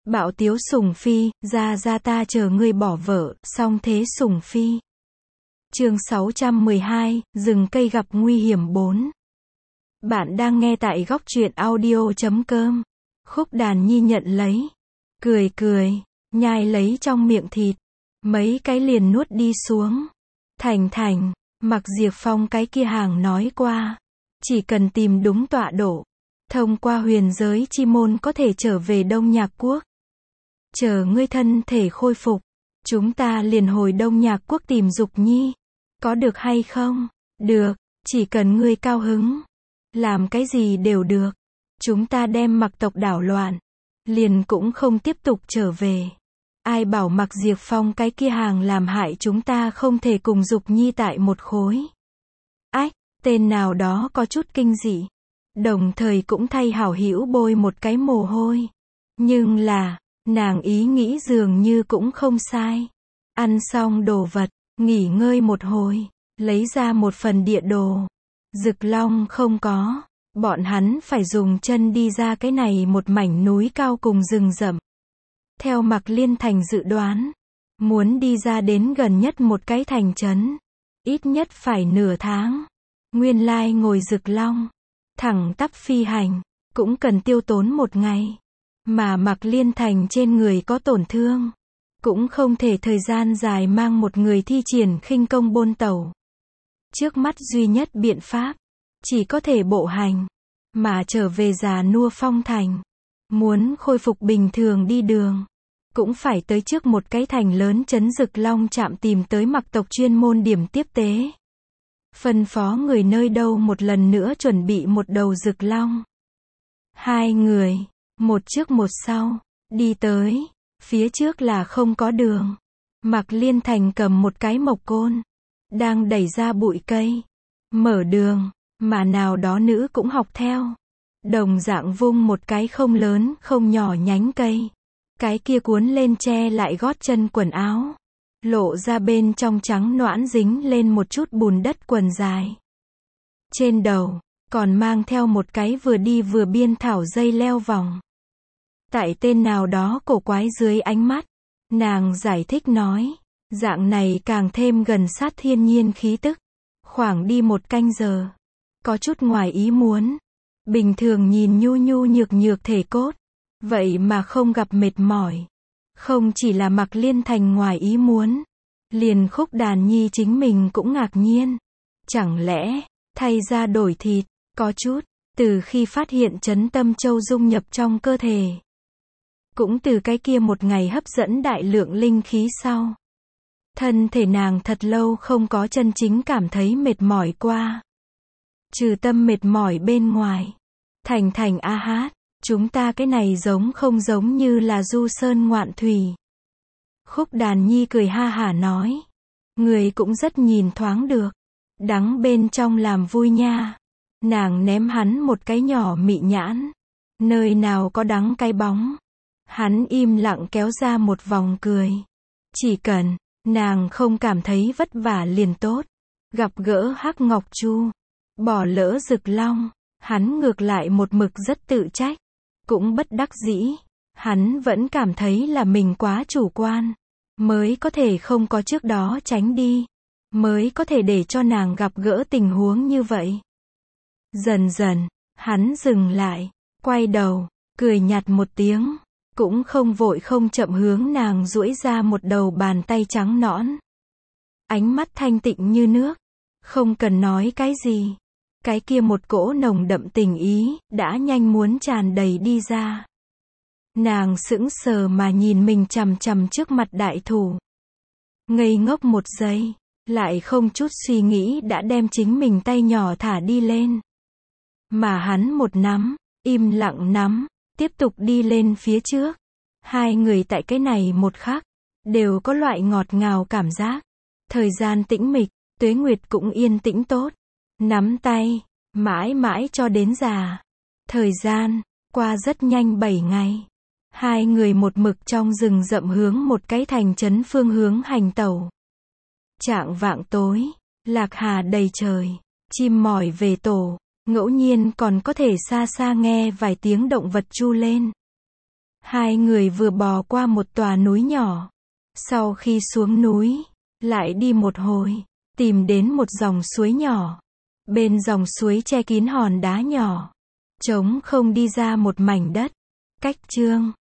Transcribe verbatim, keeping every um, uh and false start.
Bạo tiếu Sùng Phi, ra ra ta chờ ngươi bỏ vợ, song thế Sùng Phi. Chương sáu trăm mười hai, rừng cây gặp nguy hiểm bốn. Bạn đang nghe tại góc truyện audio chấm com. Khúc Đàn Nhi nhận lấy, cười cười, nhai lấy trong miệng thịt, mấy cái liền nuốt đi xuống. Thành Thành, Mặc Diệp Phong cái kia hàng nói qua, chỉ cần tìm đúng tọa độ, thông qua huyền giới chi môn có thể trở về Đông Nhạc Quốc. Chờ ngươi thân thể khôi phục, chúng ta liền hồi Đông Nhạc Quốc tìm Dục Nhi. Có được hay không? Được, chỉ cần ngươi cao hứng, làm cái gì đều được. Chúng ta đem Mặc tộc đảo loạn, liền cũng không tiếp tục trở về. Ai bảo Mặc Diệp Phong cái kia hàng làm hại chúng ta không thể cùng Dục Nhi tại một khối. Ách, tên nào đó có chút kinh dị, đồng thời cũng thay hảo hữu bôi một cái mồ hôi. Nhưng là, nàng ý nghĩ dường như cũng không sai. Ăn xong đồ vật, nghỉ ngơi một hồi, lấy ra một phần địa đồ. Dực Long không có, bọn hắn phải dùng chân đi ra cái này một mảnh núi cao cùng rừng rậm. Theo Mạc Liên Thành dự đoán, muốn đi ra đến gần nhất một cái thành trấn, ít nhất phải nửa tháng. Nguyên lai ngồi Dực Long, thẳng tắp phi hành, cũng cần tiêu tốn một ngày. Mà Mạc Liên Thành trên người có tổn thương, cũng không thể thời gian dài mang một người thi triển khinh công bôn tẩu. Trước mắt duy nhất biện pháp, chỉ có thể bộ hành, mà trở về già nua Phong Thành. Muốn khôi phục bình thường đi đường, cũng phải tới trước một cái thành lớn trấn Dực Long trạm tìm tới Mặc tộc chuyên môn điểm tiếp tế. Phân phó người nơi đâu một lần nữa chuẩn bị một đầu Dực Long. Hai người, một trước một sau, đi tới, phía trước là không có đường. Mạc Liên Thành cầm một cái mộc côn, đang đẩy ra bụi cây, mở đường, mà nào đó nữ cũng học theo. Đồng dạng vung một cái không lớn, không nhỏ nhánh cây. Cái kia cuốn lên che lại gót chân quần áo, lộ ra bên trong trắng noãn dính lên một chút bùn đất quần dài. Trên đầu, còn mang theo một cái vừa đi vừa biên thảo dây leo vòng. Tại tên nào đó cổ quái dưới ánh mắt, nàng giải thích nói, dạng này càng thêm gần sát thiên nhiên khí tức. Khoảng đi một canh giờ, có chút ngoài ý muốn. Bình thường nhìn nhu nhu nhược nhược thể cốt, vậy mà không gặp mệt mỏi. Không chỉ là Mạc Liên Thành ngoài ý muốn, liền Khúc Đàn Nhi chính mình cũng ngạc nhiên. Chẳng lẽ, thay ra đổi thịt, có chút, từ khi phát hiện Trấn Tâm Châu dung nhập trong cơ thể. Cũng từ cái kia một ngày hấp dẫn đại lượng linh khí sau. Thân thể nàng thật lâu không có chân chính cảm thấy mệt mỏi qua. Trừ tâm mệt mỏi bên ngoài. Thành Thành a hát, chúng ta cái này giống không giống như là du sơn ngoạn thủy. Khúc Đàn Nhi cười ha hả nói. Người cũng rất nhìn thoáng được. Đắng bên trong làm vui nha. Nàng ném hắn một cái nhỏ mị nhãn. Nơi nào có đắng cái bóng. Hắn im lặng kéo ra một vòng cười. Chỉ cần, nàng không cảm thấy vất vả liền tốt. Gặp gỡ Hắc Ngọc Chu, bỏ lỡ Dực Long, hắn ngược lại một mực rất tự trách. Cũng bất đắc dĩ, hắn vẫn cảm thấy là mình quá chủ quan, mới có thể không có trước đó tránh đi, mới có thể để cho nàng gặp gỡ tình huống như vậy. Dần dần, hắn dừng lại, quay đầu, cười nhạt một tiếng, cũng không vội không chậm hướng nàng duỗi ra một đầu bàn tay trắng nõn. Ánh mắt thanh tịnh như nước, không cần nói cái gì. Cái kia một cỗ nồng đậm tình ý, đã nhanh muốn tràn đầy đi ra. Nàng sững sờ mà nhìn mình chằm chằm trước mặt đại thủ. Ngây ngốc một giây, lại không chút suy nghĩ đã đem chính mình tay nhỏ thả đi lên. Mà hắn một nắm, im lặng nắm, tiếp tục đi lên phía trước. Hai người tại cái này một khắc, đều có loại ngọt ngào cảm giác. Thời gian tĩnh mịch, Tuế Nguyệt cũng yên tĩnh tốt. Nắm tay, mãi mãi cho đến già. Thời gian, qua rất nhanh bảy ngày. Hai người một mực trong rừng rậm hướng một cái thành trấn phương hướng hành tẩu. Chạng vạng tối, lạc hà đầy trời, chim mỏi về tổ, ngẫu nhiên còn có thể xa xa nghe vài tiếng động vật tru lên. Hai người vừa bò qua một tòa núi nhỏ. Sau khi xuống núi, lại đi một hồi, tìm đến một dòng suối nhỏ. Bên dòng suối che kín hòn đá nhỏ, trống không đi ra một mảnh đất. Cách chương